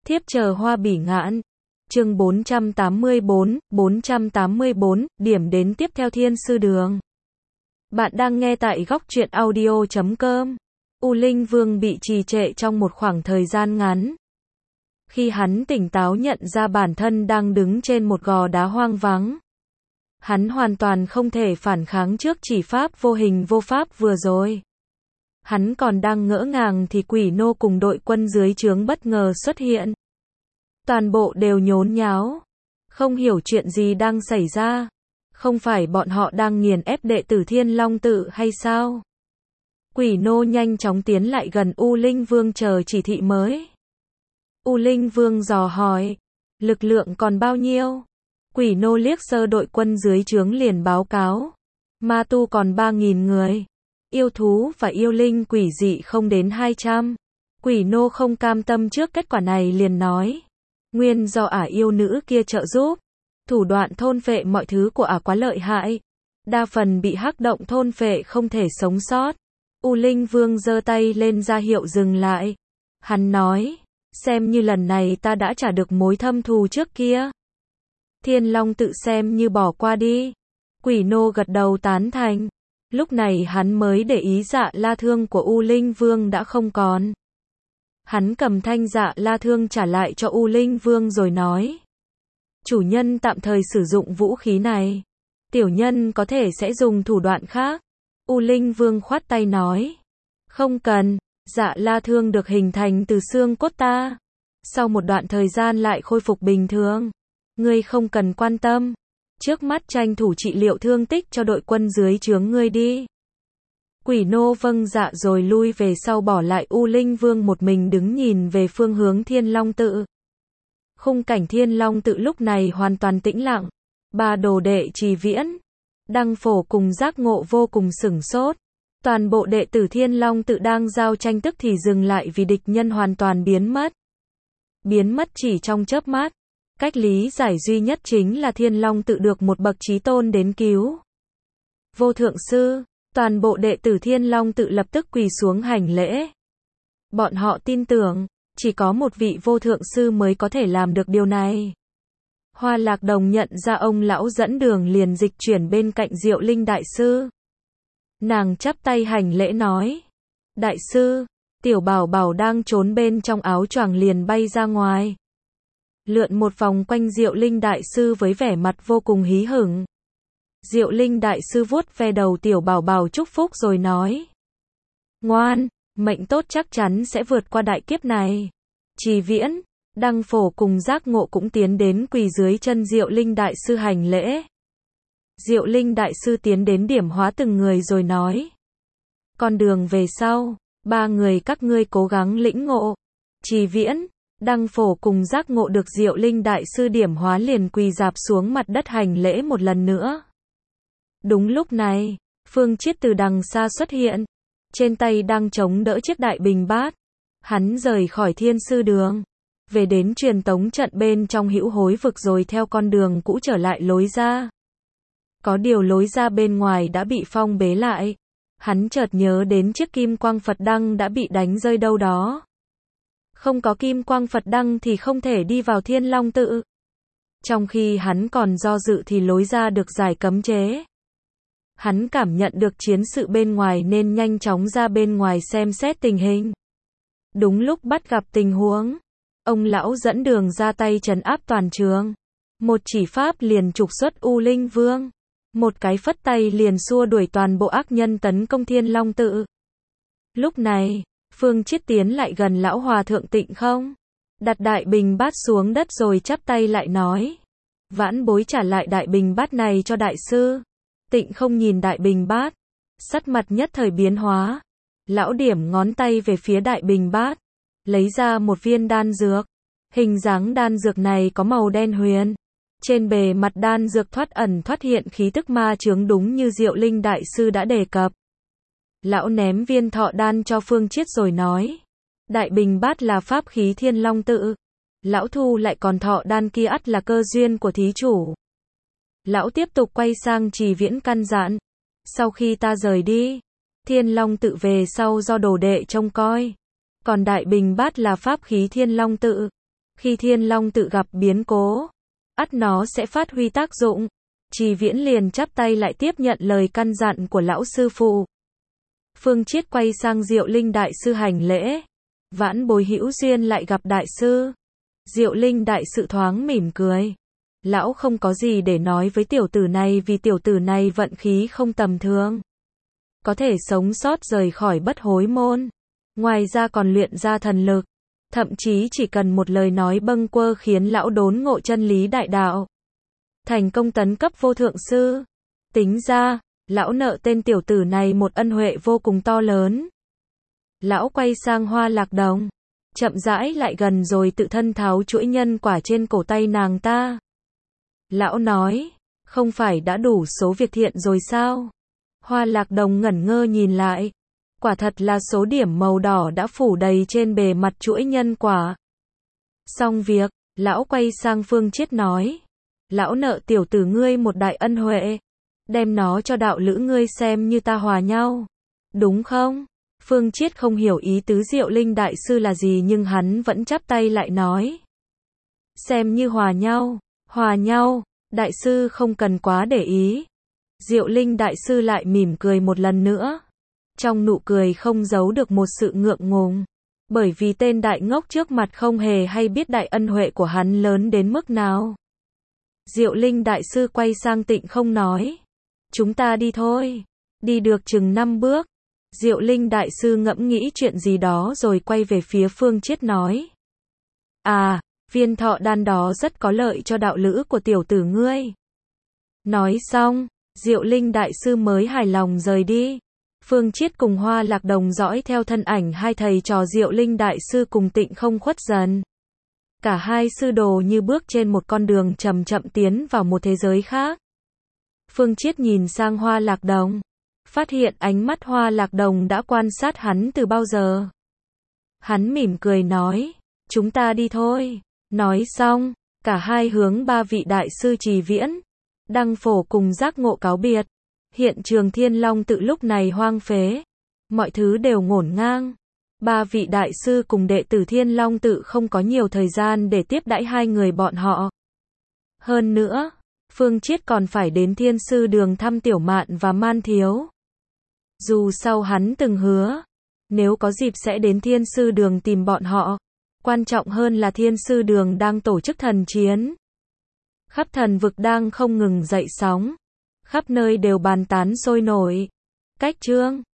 Thiếp chờ hoa bỉ ngạn. Chương 484, điểm đến tiếp theo Thiên Sư Đường. Bạn đang nghe tại góc truyện audio.com. U Linh Vương bị trì trệ trong một khoảng thời gian ngắn. Khi hắn tỉnh táo nhận ra bản thân đang đứng trên một gò đá hoang vắng. Hắn hoàn toàn không thể phản kháng trước chỉ pháp vô hình vô pháp vừa rồi. Hắn còn đang ngỡ ngàng thì Quỷ Nô cùng đội quân dưới trướng bất ngờ xuất hiện. Toàn bộ đều nhốn nháo. Không hiểu chuyện gì đang xảy ra. Không phải bọn họ đang nghiền ép đệ tử Thiên Long Tự hay sao? Quỷ Nô nhanh chóng tiến lại gần U Linh Vương chờ chỉ thị mới. U Linh Vương dò hỏi. Lực lượng còn bao nhiêu? Quỷ Nô liếc sơ đội quân dưới trướng liền báo cáo. Ma tu còn 3.000 người. Yêu thú và yêu linh quỷ dị không đến 200. Quỷ Nô không cam tâm trước kết quả này liền nói. Nguyên do ả yêu nữ kia trợ giúp. Thủ đoạn thôn phệ mọi thứ của ả quá lợi hại. Đa phần bị hắc động thôn phệ không thể sống sót. U Linh Vương giơ tay lên ra hiệu dừng lại. Hắn nói. Xem như lần này ta đã trả được mối thâm thù trước kia. Thiên Long Tự xem như bỏ qua đi. Quỷ Nô gật đầu tán thành. Lúc này hắn mới để ý Dạ La Thương của U Linh Vương đã không còn. Hắn cầm thanh Dạ La Thương trả lại cho U Linh Vương rồi nói. Chủ nhân tạm thời sử dụng vũ khí này. Tiểu nhân có thể sẽ dùng thủ đoạn khác. U Linh Vương khoát tay nói. Không cần, Dạ La Thương được hình thành từ xương cốt ta. Sau một đoạn thời gian lại khôi phục bình thường. Ngươi không cần quan tâm. Trước mắt tranh thủ trị liệu thương tích cho đội quân dưới trướng ngươi đi. Quỷ Nô vâng dạ rồi lui về sau bỏ lại U Linh Vương một mình đứng nhìn về phương hướng Thiên Long Tự. Khung cảnh Thiên Long Tự lúc này hoàn toàn tĩnh lặng. Ba đồ đệ Trì Viễn, Đăng Phổ cùng Giác Ngộ vô cùng sửng sốt. Toàn bộ đệ tử Thiên Long Tự đang giao tranh tức thì dừng lại vì địch nhân hoàn toàn biến mất. Biến mất chỉ trong chớp mắt. Cách lý giải duy nhất chính là Thiên Long Tự được một bậc chí tôn đến cứu. Vô Thượng Sư, toàn bộ đệ tử Thiên Long Tự lập tức quỳ xuống hành lễ. Bọn họ tin tưởng, chỉ có một vị Vô Thượng Sư mới có thể làm được điều này. Hoa Lạc Đồng nhận ra ông lão dẫn đường liền dịch chuyển bên cạnh Diệu Linh Đại Sư. Nàng chắp tay hành lễ nói. Đại sư, Tiểu Bảo Bảo đang trốn bên trong áo choàng liền bay ra ngoài. Lượn một vòng quanh Diệu Linh Đại Sư với vẻ mặt vô cùng hí hửng. Diệu Linh Đại Sư vuốt ve đầu Tiểu Bảo Bảo chúc phúc rồi nói. Ngoan, mệnh tốt chắc chắn sẽ vượt qua đại kiếp này. Trì Viễn, Đăng Phổ cùng Giác Ngộ cũng tiến đến quỳ dưới chân Diệu Linh Đại Sư hành lễ. Diệu Linh Đại Sư tiến đến điểm hóa từng người rồi nói. Con đường về sau, ba người các ngươi cố gắng lĩnh ngộ. Trì Viễn, Đăng Phổ cùng Giác Ngộ được Diệu Linh Đại Sư điểm hóa liền quỳ rạp xuống mặt đất hành lễ một lần nữa. Đúng lúc này, Phương Chiết từ đằng xa xuất hiện. Trên tay đang chống đỡ chiếc đại bình bát. Hắn rời khỏi Thiên Sư Đường. Về đến truyền tống trận bên trong Hữu Hối Vực rồi theo con đường cũ trở lại lối ra. Có điều lối ra bên ngoài đã bị phong bế lại. Hắn chợt nhớ đến chiếc kim quang Phật đăng đã bị đánh rơi đâu đó. Không có kim quang Phật đăng thì không thể đi vào Thiên Long Tự. Trong khi hắn còn do dự thì lối ra được giải cấm chế. Hắn cảm nhận được chiến sự bên ngoài nên nhanh chóng ra bên ngoài xem xét tình hình. Đúng lúc bắt gặp tình huống, ông lão dẫn đường ra tay trấn áp toàn trường. Một chỉ pháp liền trục xuất U Linh Vương. Một cái phất tay liền xua đuổi toàn bộ ác nhân tấn công Thiên Long Tự. Lúc này, Phương Chiết tiến lại gần lão hòa thượng Tịnh Không. Đặt đại bình bát xuống đất rồi chắp tay lại nói. Vãn bối trả lại đại bình bát này cho đại sư. Tịnh Không nhìn đại bình bát. Sắc mặt nhất thời biến hóa. Lão điểm ngón tay về phía đại bình bát. Lấy ra một viên đan dược. Hình dáng đan dược này có màu đen huyền. Trên bề mặt đan dược thoát ẩn thoát hiện khí tức ma chướng đúng như Diệu Linh Đại Sư đã đề cập. Lão ném viên thọ đan cho Phương Chiết rồi nói. Đại bình bát là pháp khí Thiên Long Tự. Lão thu lại còn thọ đan kia ắt là cơ duyên của thí chủ. Lão tiếp tục quay sang Trì Viễn căn dặn. Sau khi ta rời đi, Thiên Long Tự về sau do đồ đệ trông coi. Còn đại bình bát là pháp khí Thiên Long Tự. Khi Thiên Long tự gặp biến cố, ắt nó sẽ phát huy tác dụng. Trì Viễn liền chắp tay lại tiếp nhận lời căn dặn của lão sư phụ. Phương Chiết quay sang Diệu Linh đại sư hành lễ. Vãn bối hữu duyên lại gặp đại sư. Diệu Linh đại sư thoáng mỉm cười. Lão không có gì để nói với tiểu tử này vì tiểu tử này vận khí không tầm thường. Có thể sống sót rời khỏi bất hối môn. Ngoài ra còn luyện ra thần lực. Thậm chí chỉ cần một lời nói bâng quơ khiến lão đốn ngộ chân lý đại đạo. Thành công tấn cấp vô thượng sư. Tính ra, lão nợ tên tiểu tử này một ân huệ vô cùng to lớn. Lão quay sang Hoa Lạc Đồng. Chậm rãi lại gần rồi tự thân tháo chuỗi nhân quả trên cổ tay nàng ta. Lão nói, không phải đã đủ số việc thiện rồi sao? Hoa Lạc Đồng ngẩn ngơ nhìn lại. Quả thật là số điểm màu đỏ đã phủ đầy trên bề mặt chuỗi nhân quả. Xong việc, lão quay sang Phương Chiết nói. Lão nợ tiểu tử ngươi một đại ân huệ. Đem nó cho đạo lữ ngươi xem như ta hòa nhau. Đúng không? Phương Chiết không hiểu ý tứ Diệu Linh đại sư là gì nhưng hắn vẫn chắp tay lại nói. Xem như hòa nhau. Hòa nhau, đại sư không cần quá để ý. Diệu Linh đại sư lại mỉm cười một lần nữa. Trong nụ cười không giấu được một sự ngượng ngùng. Bởi vì tên đại ngốc trước mặt không hề hay biết đại ân huệ của hắn lớn đến mức nào. Diệu Linh đại sư quay sang Tịnh Không nói. Chúng ta đi thôi. Đi được chừng 5 bước. Diệu Linh đại sư ngẫm nghĩ chuyện gì đó rồi quay về phía Phương Chiết nói. À, viên thọ đan đó rất có lợi cho đạo lữ của tiểu tử ngươi. Nói xong, Diệu Linh đại sư mới hài lòng rời đi. Phương Chiết cùng Hoa Lạc Đồng dõi theo thân ảnh hai thầy trò Diệu Linh đại sư cùng Tịnh Không khuất dần. Cả hai sư đồ như bước trên một con đường chậm chậm tiến vào một thế giới khác. Phương Chiết nhìn sang Hoa Lạc Đồng, phát hiện ánh mắt Hoa Lạc Đồng đã quan sát hắn từ bao giờ. Hắn mỉm cười nói, chúng ta đi thôi. Nói xong, cả hai hướng ba vị đại sư Trì Viễn, Đăng Phổ cùng Giác Ngộ cáo biệt. Hiện trường Thiên Long tự lúc này hoang phế. Mọi thứ đều ngổn ngang. Ba vị đại sư cùng đệ tử Thiên Long tự không có nhiều thời gian để tiếp đãi hai người bọn họ. Hơn nữa, Phương Chiết còn phải đến Thiên Sư Đường thăm Tiểu Mạn và Man Thiếu. Dù sau hắn từng hứa, nếu có dịp sẽ đến Thiên Sư Đường tìm bọn họ. Quan trọng hơn là Thiên Sư Đường đang tổ chức thần chiến. Khắp thần vực đang không ngừng dậy sóng. Khắp nơi đều bàn tán sôi nổi. Cách chương